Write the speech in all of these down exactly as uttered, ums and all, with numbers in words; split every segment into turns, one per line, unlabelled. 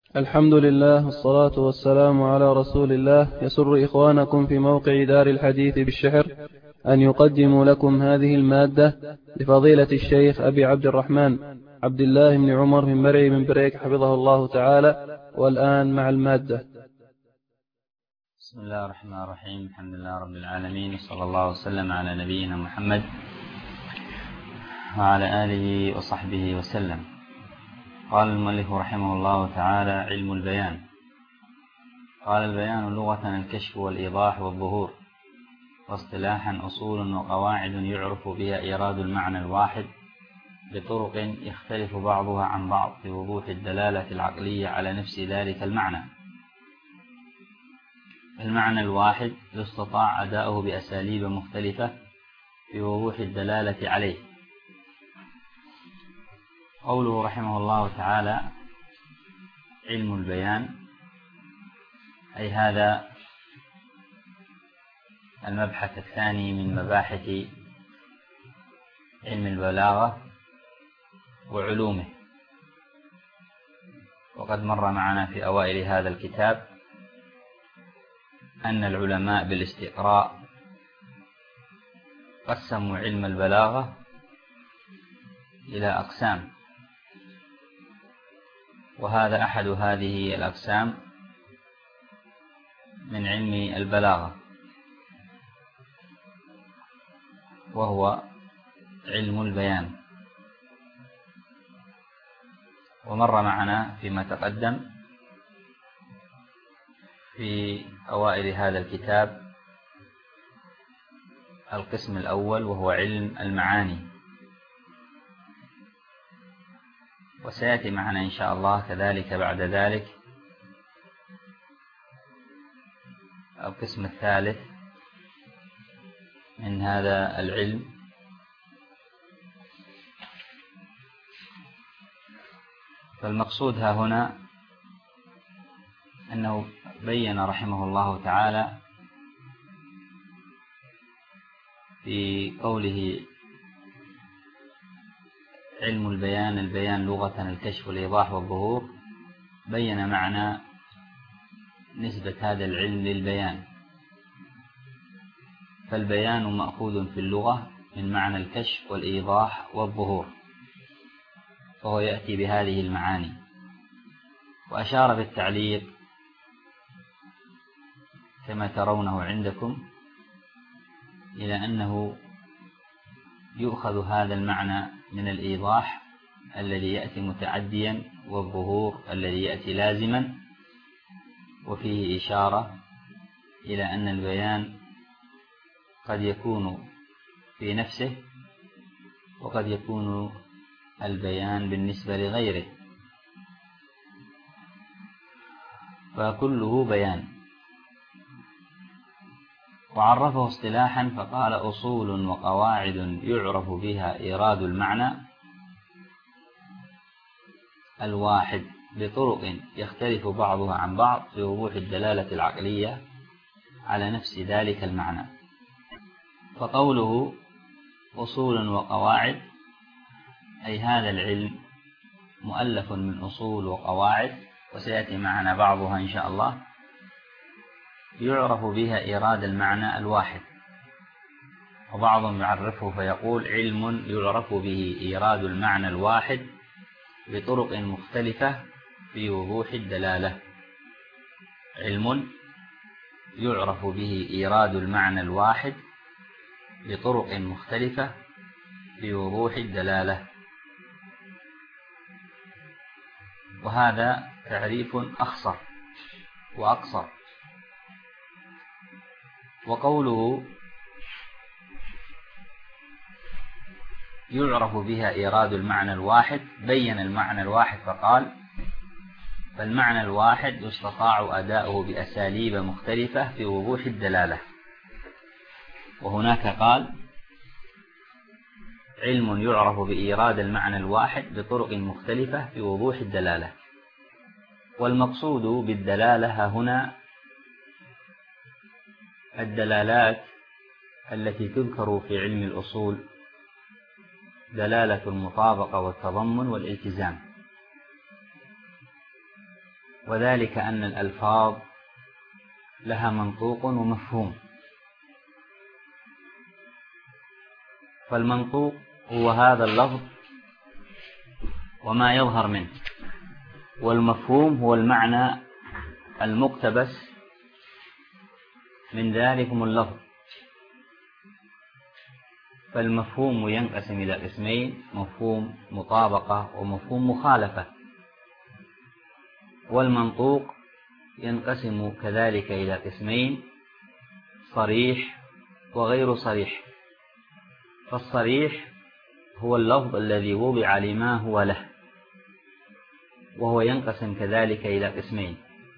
الحمد لله والصلاة والسلام على رسول الله. يسر إخوانكم في موقع دار الحديث بالشحر أن يقدموا لكم هذه المادة لفضيلة الشيخ أبي عبد الرحمن عبد الله بن عمر بن مرعي بن بريك حفظه الله تعالى. والآن مع المادة.
بسم الله الرحمن الرحيم. الحمد لله رب العالمين، وصلى الله وسلم على نبينا محمد وعلى آله وصحبه وسلم. قال المؤلف رحمه الله تعالى: علم البيان. قال: البيان لغة الكشف والإيضاح والظهور، واصطلاحا أصول وقواعد يعرف بها إيراد المعنى الواحد بطرق يختلف بعضها عن بعض في وضوح الدلالة العقلية على نفس ذلك المعنى. المعنى الواحد يستطاع أداؤه بأساليب مختلفة في وضوح الدلالة عليه. قوله رحمه الله تعالى: علم البيان، أي هذا المبحث الثاني من مباحث علم البلاغة وعلومه. وقد مر معنا في أوائل هذا الكتاب أن العلماء بالاستقراء قسموا علم البلاغة إلى أقسام، وهذا أحد هذه الأقسام من علم البلاغة، وهو علم البيان. ومر معنا فيما تقدم في أوائل هذا الكتاب القسم الأول، وهو علم المعاني، وسيأتي معنا إن شاء الله كذلك بعد ذلك القسم الثالث من هذا العلم، فالمقصود ها هنا أنه بين رحمه الله تعالى في قوله: علم البيان، البيان لغة الكشف والإيضاح والظهور، بين معنى نسبة هذا العلم للبيان. فالبيان مأخوذ في اللغة من معنى الكشف والإيضاح والظهور، فهو يأتي بهذه المعاني. وأشار بالتعليق كما ترونه عندكم إلى أنه يؤخذ هذا المعنى من الإيضاح الذي يأتي متعديا، والظهور الذي يأتي لازما، وفيه إشارة إلى أن البيان قد يكون في نفسه، وقد يكون البيان بالنسبة لغيره، فكله بيان. وعرفه اصطلاحا فقال: أصول وقواعد يعرف بها إيراد المعنى الواحد بطرق يختلف بعضها عن بعض في وضوح الدلالة العقلية على نفس ذلك المعنى. فقوله أصول وقواعد، أي هذا العلم مؤلف من أصول وقواعد، وسيأتي معنا بعضها إن شاء الله، يعرف بها إيراد المعنى الواحد. وبعضهم يعرفه فيقول: علم يعرف به إيراد المعنى الواحد بطرق مختلفة في وضوح الدلالة. علم يعرف به إيراد المعنى الواحد بطرق مختلفة في وضوح الدلالة. وهذا تعريف أخصر وأقصر. وقوله يعرف بها إيراد المعنى الواحد، بين المعنى الواحد فقال: فالمعنى الواحد يستطاع أداؤه بأساليب مختلفة في وضوح الدلالة. وهناك قال: علم يعرف بإيراد المعنى الواحد بطرق مختلفة في وضوح الدلالة. والمقصود بالدلالة هنا الدلالات التي تذكر في علم الأصول، دلالة المطابقة والتضمن والالتزام. وذلك أن الألفاظ لها منطوق ومفهوم. فالمنطوق هو هذا اللفظ وما يظهر منه، والمفهوم هو المعنى المقتبس من ذلكم اللفظ. فالمفهوم ينقسم إلى قسمين: مفهوم مطابقة ومفهوم مخالفة. والمنطوق ينقسم كذلك إلى قسمين: صريح وغير صريح. فالصريح هو اللفظ الذي وضع لما هو له، وهو ينقسم كذلك إلى قسمين: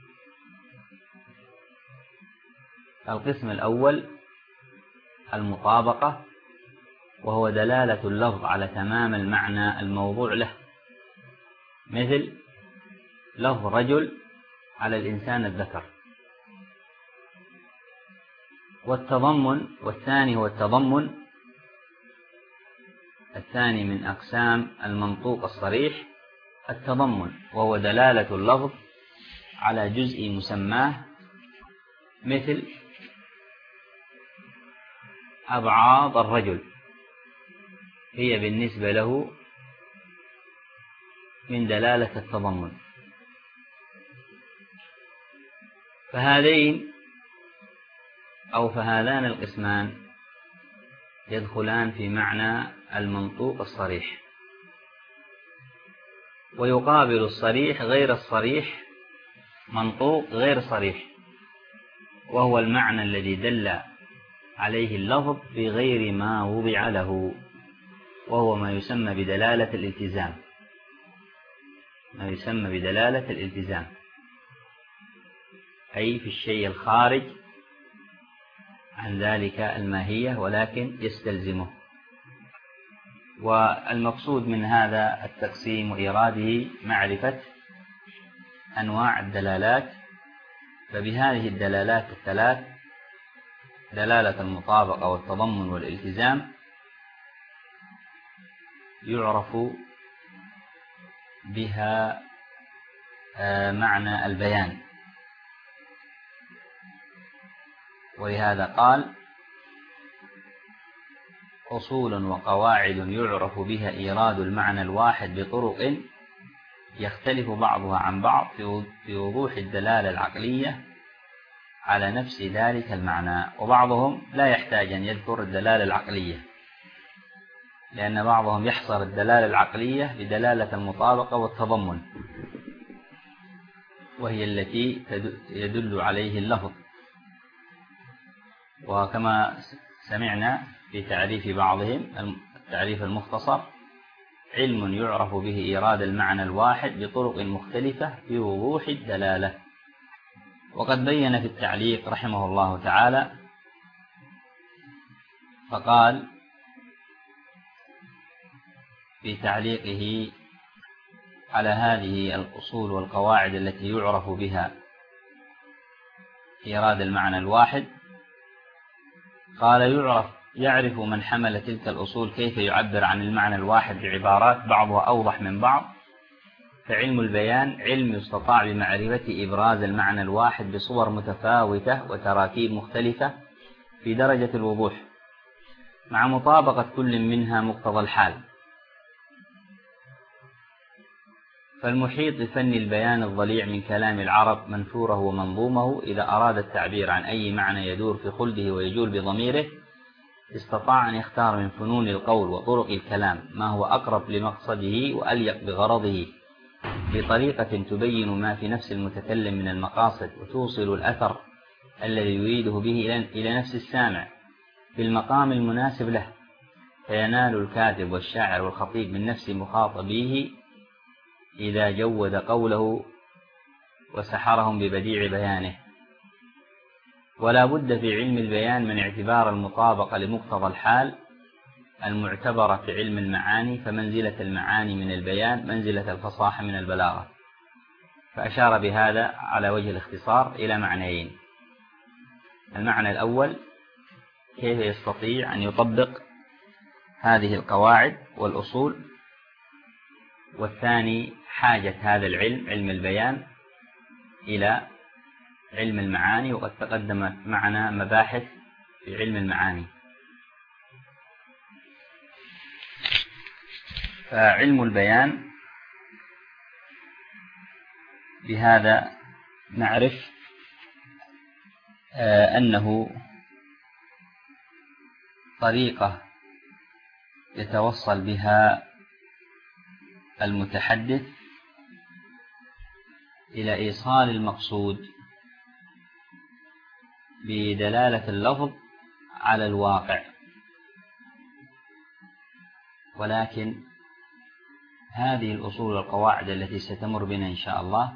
القسم الأول المطابقة، وهو دلالة اللفظ على تمام المعنى الموضوع له، مثل لفظ رجل على الإنسان الذكر. والتضمن، والثاني هو التضمن الثاني من أقسام المنطوق الصريح، التضمن، وهو دلالة اللفظ على جزء مسماه، مثل أبعاض الرجل هي بالنسبة له من دلالة التضمن. فهذين أو فهذان القسمان يدخلان في معنى المنطوق الصريح. ويقابل الصريح غير الصريح منطوق غير صريح، وهو المعنى الذي دل عليه اللفظ بغير ما وضع له، وهو ما يسمى بدلالة الالتزام ما يسمى بدلالة الالتزام أي في الشيء الخارج عن ذلك الماهية ولكن يستلزمه. والمقصود من هذا التقسيم وإيراده معرفة أنواع الدلالات. فبهذه الدلالات الثلاث، دلالة المطابقة والتضمن والالتزام، يعرف بها معنى البيان. ولهذا قال: أصول وقواعد يعرف بها إيراد المعنى الواحد بطرق يختلف بعضها عن بعض في وضوح الدلالة العقلية على نفس ذلك المعنى. وبعضهم لا يحتاج أن يذكر الدلالة العقلية، لأن بعضهم يحصر الدلالة العقلية بدلالة المطابقة والتضمن، وهي التي يدل عليه اللفظ. وكما سمعنا في تعريف بعضهم، التعريف المختصر: علم يعرف به إيراد المعنى الواحد بطرق مختلفة في وضوح الدلالة. وقد بين في التعليق رحمه الله تعالى فقال في تعليقه على هذه الأصول والقواعد التي يعرف بها إيراد المعنى الواحد، قال: يعرف يعرف من حمل تلك الأصول كيف يعبر عن المعنى الواحد بعبارات بعضها أوضح من بعض. فعلم البيان علم يستطاع بمعرفة إبراز المعنى الواحد بصور متفاوتة وتراكيب مختلفة في درجة الوضوح، مع مطابقة كل منها مقتضى الحال. فالمحيط بفن البيان الضليع من كلام العرب منثوره ومنظومه إذا أراد التعبير عن أي معنى يدور في خلده ويجول بضميره، استطاع أن يختار من فنون القول وطرق الكلام ما هو أقرب لمقصده وأليق بغرضه، بطريقة تبين ما في نفس المتكلم من المقاصد وتوصل الأثر الذي يريده به إلى نفس السامع في المقام المناسب له، فينال الكاتب والشاعر والخطيب من نفس مخاطبيه إذا جود قوله وسحرهم ببديع بيانه. ولا بد في علم البيان من اعتبار المطابقة لمقتضى الحال المعتبرة في علم المعاني، فمنزلة المعاني من البيان منزلة الفصاحة من البلاغة. فأشار بهذا على وجه الاختصار إلى معنيين: المعنى الأول كيف يستطيع أن يطبق هذه القواعد والأصول، والثاني حاجة هذا العلم علم البيان إلى علم المعاني، وقد تقدمت معنا مباحث في علم المعاني. فعلم البيان بهذا نعرف أنه طريقة يتوصل بها المتحدث إلى إيصال المقصود بدلالة اللفظ على الواقع. ولكن هذه الأصول والقواعد التي ستمر بنا إن شاء الله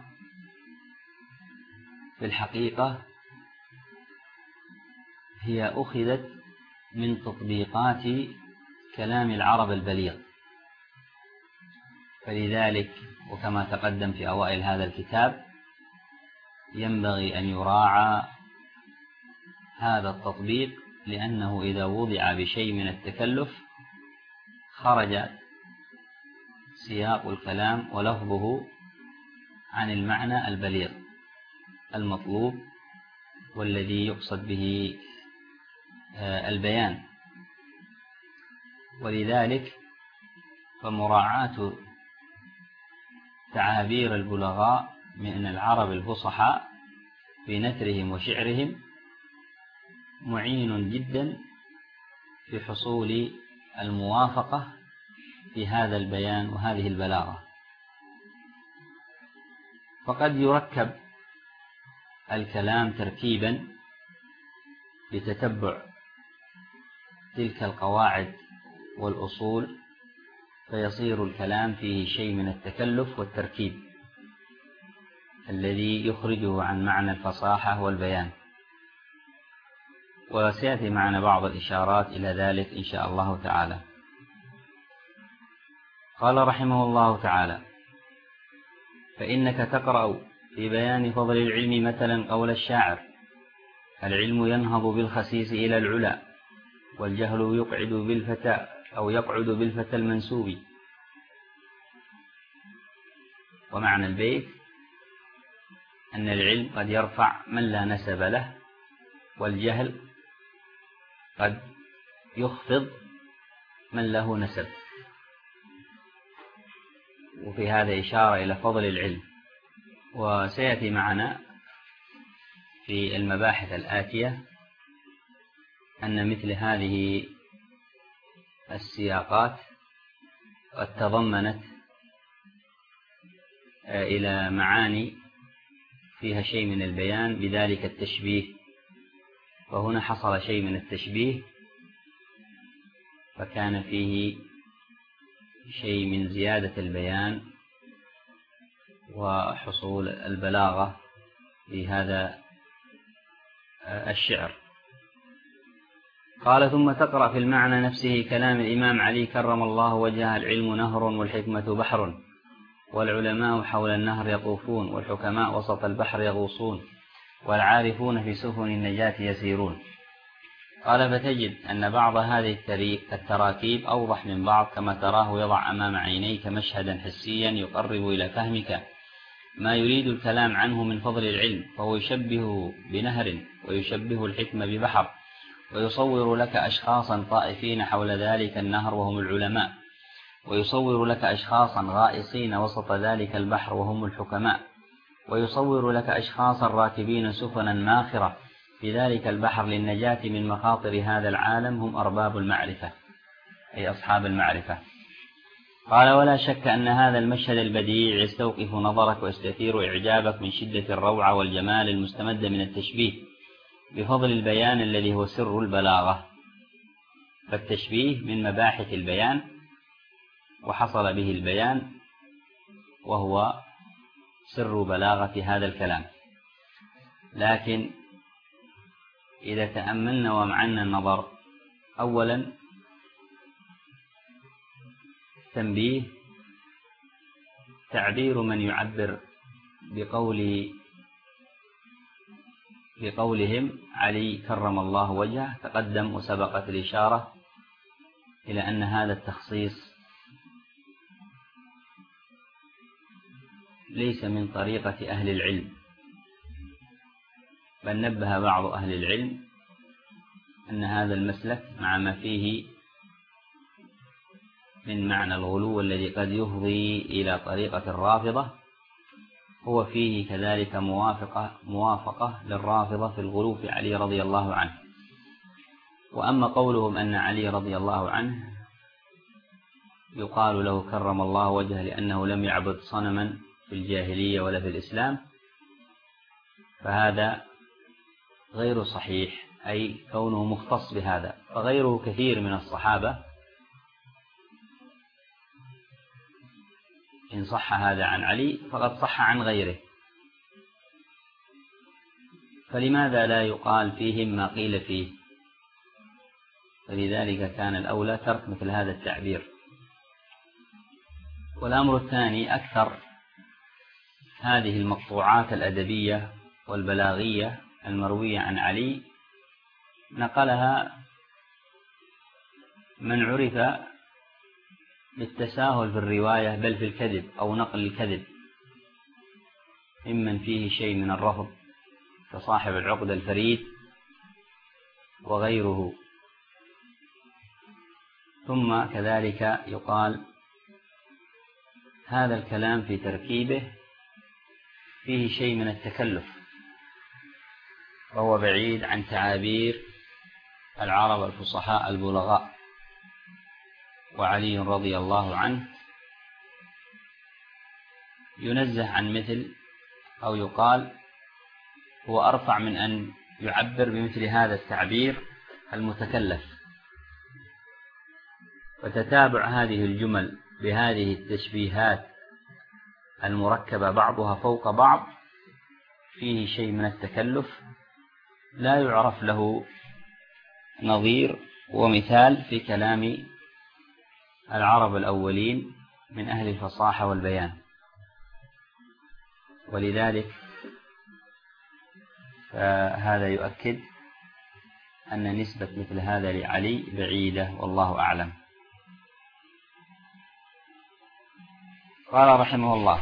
في الحقيقة هي أخذت من تطبيقات كلام العرب البليغ. فلذلك وكما تقدم في أوائل هذا الكتاب ينبغي أن يراعى هذا التطبيق، لأنه إذا وضع بشيء من التكلف خرج سياق الكلام ولفظه عن المعنى البليغ المطلوب والذي يقصد به البيان. ولذلك فمراعاة تعابير البلغاء من العرب الفصحاء في نثرهم وشعرهم معين جدا في حصول الموافقة في هذا البيان وهذه البلاغة. فقد يركب الكلام تركيبا بتتبع تلك القواعد والأصول، فيصير الكلام فيه شيء من التكلف والتركيب الذي يخرجه عن معنى الفصاحة والبيان. وسيأتي معنا بعض الإشارات إلى ذلك إن شاء الله تعالى. قال رحمه الله تعالى: فإنك تقرأ في بيان فضل العلم مثلا قول الشاعر: العلم ينهض بالخسيس إلى العلا، والجهل يقعد بالفتى أو يقعد بالفتى المنسوب. ومعنى البيت أن العلم قد يرفع من لا نسب له، والجهل قد يخفض من له نسب. وفي هذا إشارة إلى فضل العلم. وسيأتي معنا في المباحث الآتية أن مثل هذه السياقات قد تضمنت إلى معاني فيها شيء من البيان بذلك التشبيه، فهنا حصل شيء من التشبيه فكان فيه شيء من زيادة البيان وحصول البلاغة في هذا الشعر. قال: ثم تقرأ في المعنى نفسه كلام الإمام علي كرم الله وجهه: العلم نهر والحكمة بحر، والعلماء حول النهر يطوفون، والحكماء وسط البحر يغوصون، والعارفون في سفن النجاة يسيرون. قال: فتجد أن بعض هذه التراكيب أوضح من بعض، كما تراه يضع أمام عينيك مشهدا حسيا يقرب إلى فهمك ما يريد الكلام عنه من فضل العلم، فهو يشبهه بنهر ويشبه الحكمة ببحر، ويصور لك أشخاصا طائفين حول ذلك النهر وهم العلماء، ويصور لك أشخاصا غائصين وسط ذلك البحر وهم الحكماء، ويصور لك أشخاصا راكبين سفنا ماخرة في ذلك البحر للنجاة من مخاطر هذا العالم، هم أرباب المعرفة أي أصحاب المعرفة. قال: ولا شك أن هذا المشهد البديع يستوقف نظرك ويستثير إعجابك من شدة الروعة والجمال المستمد من التشبيه بفضل البيان الذي هو سر البلاغة. فالتشبيه من مباحث البيان، وحصل به البيان وهو سر بلاغة هذا الكلام. لكن إذا تأملنا ومعنا النظر، أولا تنبيه تعبير من يعبر بقول بقولهم علي كرم الله وجهه تقدم وسبقت الإشارة إلى أن هذا التخصيص ليس من طريقة أهل العلم، بل نبه بعض أهل العلم أن هذا المسلك مع ما فيه من معنى الغلو الذي قد يفضي إلى طريقة الرافضة هو فيه كذلك موافقة, موافقة للرافضة في الغلو في علي رضي الله عنه. وأما قولهم أن علي رضي الله عنه يقال له كرم الله وجهه لأنه لم يعبد صنما في الجاهلية ولا في الإسلام، فهذا غير صحيح، أي كونه مختص بهذا، فغيره كثير من الصحابة إن صح هذا عن علي فقد صح عن غيره، فلماذا لا يقال فيهم ما قيل فيه؟ فلذلك كان الأولى ترك مثل هذا التعبير. والأمر الثاني، أكثر هذه المقطوعات الأدبية والبلاغية المروية عن علي نقلها من عرف بالتساهل في الرواية بل في الكذب أو نقل الكذب، ممن فيه شيء من الرفض كصاحب العقد الفريد وغيره. ثم كذلك يقال هذا الكلام في تركيبه فيه شيء من التكلف، وهو بعيد عن تعابير العرب الفصحاء البلغاء. وعلي رضي الله عنه ينزه عن مثل أو يقال هو أرفع من أن يعبر بمثل هذا التعبير المتكلف. فتتابع هذه الجمل بهذه التشبيهات المركبة بعضها فوق بعض فيه شيء من التكلف لا يعرف له نظير ومثال في كلام العرب الأولين من أهل الفصاحة والبيان. ولذلك فهذا يؤكد أن نسبة مثل هذا لعلي بعيدة والله أعلم. قال رحمه الله: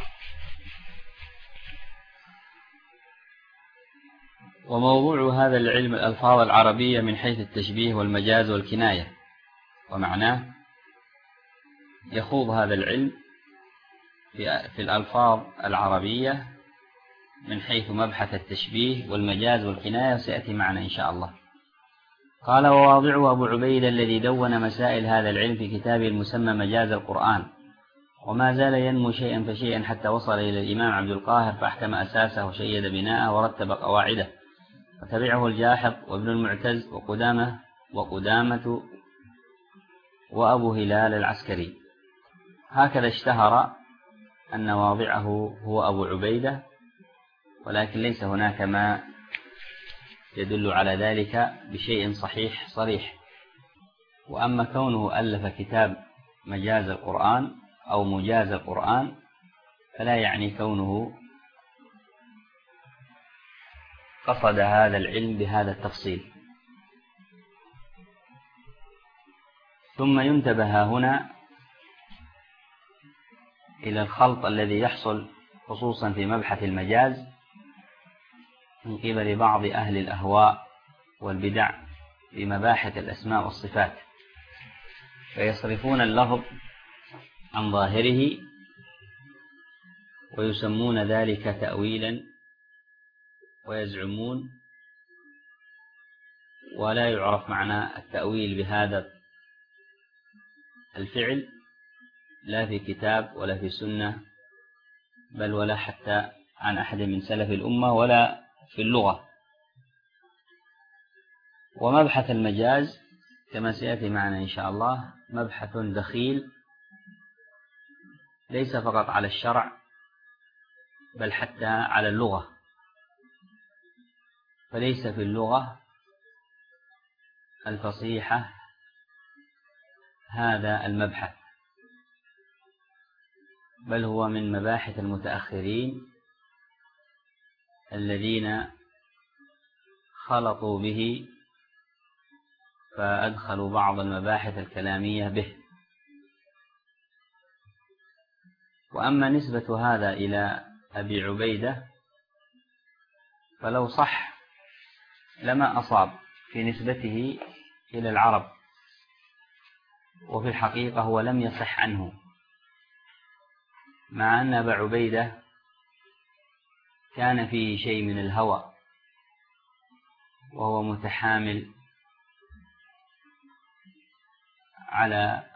وموضوع هذا العلم الألفاظ العربية من حيث التشبيه والمجاز والكناية. ومعناه يخوض هذا العلم في الألفاظ العربية من حيث مبحث التشبيه والمجاز والكناية، وسيأتي معنا إن شاء الله. قال: وواضعه أبو عبيدة الذي دون مسائل هذا العلم في كتابه المسمى مجاز القرآن، وما زال ينمو شيئا فشيئا حتى وصل إلى الإمام عبد القاهر فأحكم أساسه وشيد بناءه ورتب قواعده، وتبعه الجاحظ وابن المعتز وقدامة وقدامة وأبو هلال العسكري. هكذا اشتهر أن واضعه هو أبو عبيدة، ولكن ليس هناك ما يدل على ذلك بشيء صحيح صريح. وأما كونه ألف كتاب مجاز القرآن أو مجاز القرآن فلا يعني كونه قصد هذا العلم بهذا التفصيل. ثم ينتبه هنا إلى الخلط الذي يحصل خصوصا في مبحث المجاز من قبل بعض أهل الأهواء والبدع في مباحث الأسماء والصفات، فيصرفون اللفظ عن ظاهره ويسمون ذلك تأويلا ويزعمون، ولا يعرف معنى التأويل بهذا الفعل لا في كتاب ولا في سنة، بل ولا حتى عن أحد من سلف الأمة ولا في اللغة. ومبحث المجاز كما سيأتي معنا إن شاء الله مبحث دخيل ليس فقط على الشرع بل حتى على اللغة، فليس في اللغة الفصيحة هذا المبحث، بل هو من مباحث المتأخرين الذين خلطوا به فأدخلوا بعض المباحث الكلامية به. وأما نسبة هذا إلى أبي عبيدة فلو صح لما أصاب في نسبته إلى العرب، وفي الحقيقة هو لم يصح عنه، مع أن أبا عبيدة كان فيه شيء من الهوى، وهو متحامل على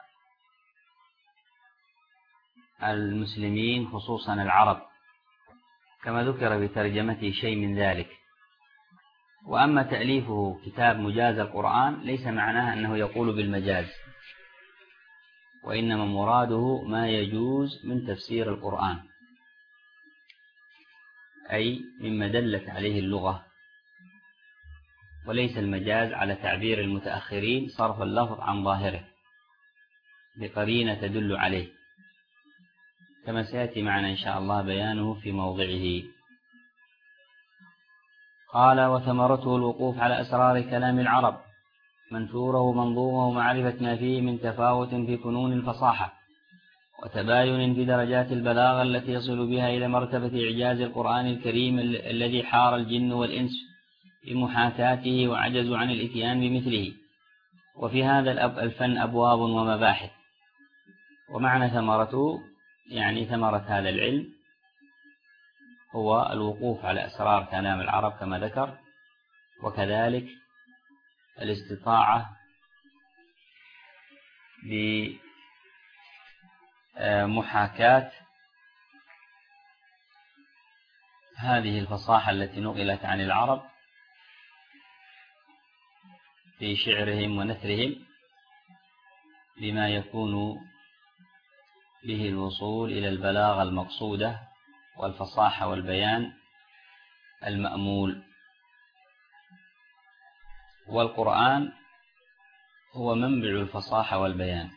المسلمين خصوصا العرب، كما ذكر بترجمته شيء من ذلك. وأما تأليفه كتاب مجاز القرآن ليس معناه أنه يقول بالمجاز، وإنما مراده ما يجوز من تفسير القرآن، أي مما دلت عليه اللغة، وليس المجاز على تعبير المتأخرين صرف اللفظ عن ظاهره بقرينة تدل عليه، كما سيأتي معنا إن شاء الله بيانه في موضعه. قال: وثمرته الوقوف على أسرار كلام العرب، منثوره ومنظومه، ومعرفة ما فيه من تفاوت في فنون الفصاحة، وتباين في درجات البلاغة التي يصل بها إلى مرتبة إعجاز القرآن الكريم الذي حار الجن والإنس بمحاكاته وعجزوا عن الإتيان بمثله. وفي هذا الفن أبواب ومباحث. ومعنى ثمرته يعني ثمرة هذا العلم هو الوقوف على أسرار كلام العرب كما ذكر، وكذلك الاستطاعة بمحاكاة هذه الفصاحة التي نقلت عن العرب في شعرهم ونثرهم بما يكون به الوصول إلى البلاغة المقصودة والفصاحة والبيان المأمول. والقرآن هو منبع الفصاحة والبيان،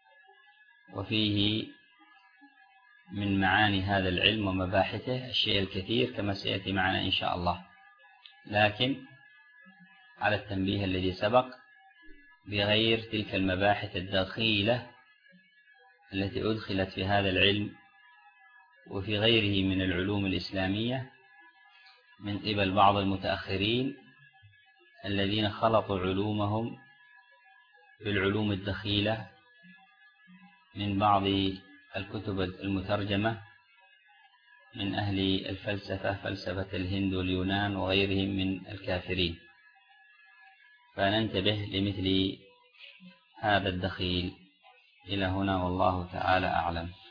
وفيه من معاني هذا العلم ومباحثه الشيء الكثير كما سيأتي معنا إن شاء الله، لكن على التنبيه الذي سبق بغير تلك المباحث الدخيلة التي أدخلت في هذا العلم وفي غيره من العلوم الإسلامية من قبل بعض المتأخرين الذين خلطوا علومهم بالعلوم الدخيلة من بعض الكتب المترجمة من أهل الفلسفة، فلسفة الهند واليونان وغيرهم من الكافرين، فننتبه لمثل هذا الدخيل. إلى هنا والله تعالى أعلم.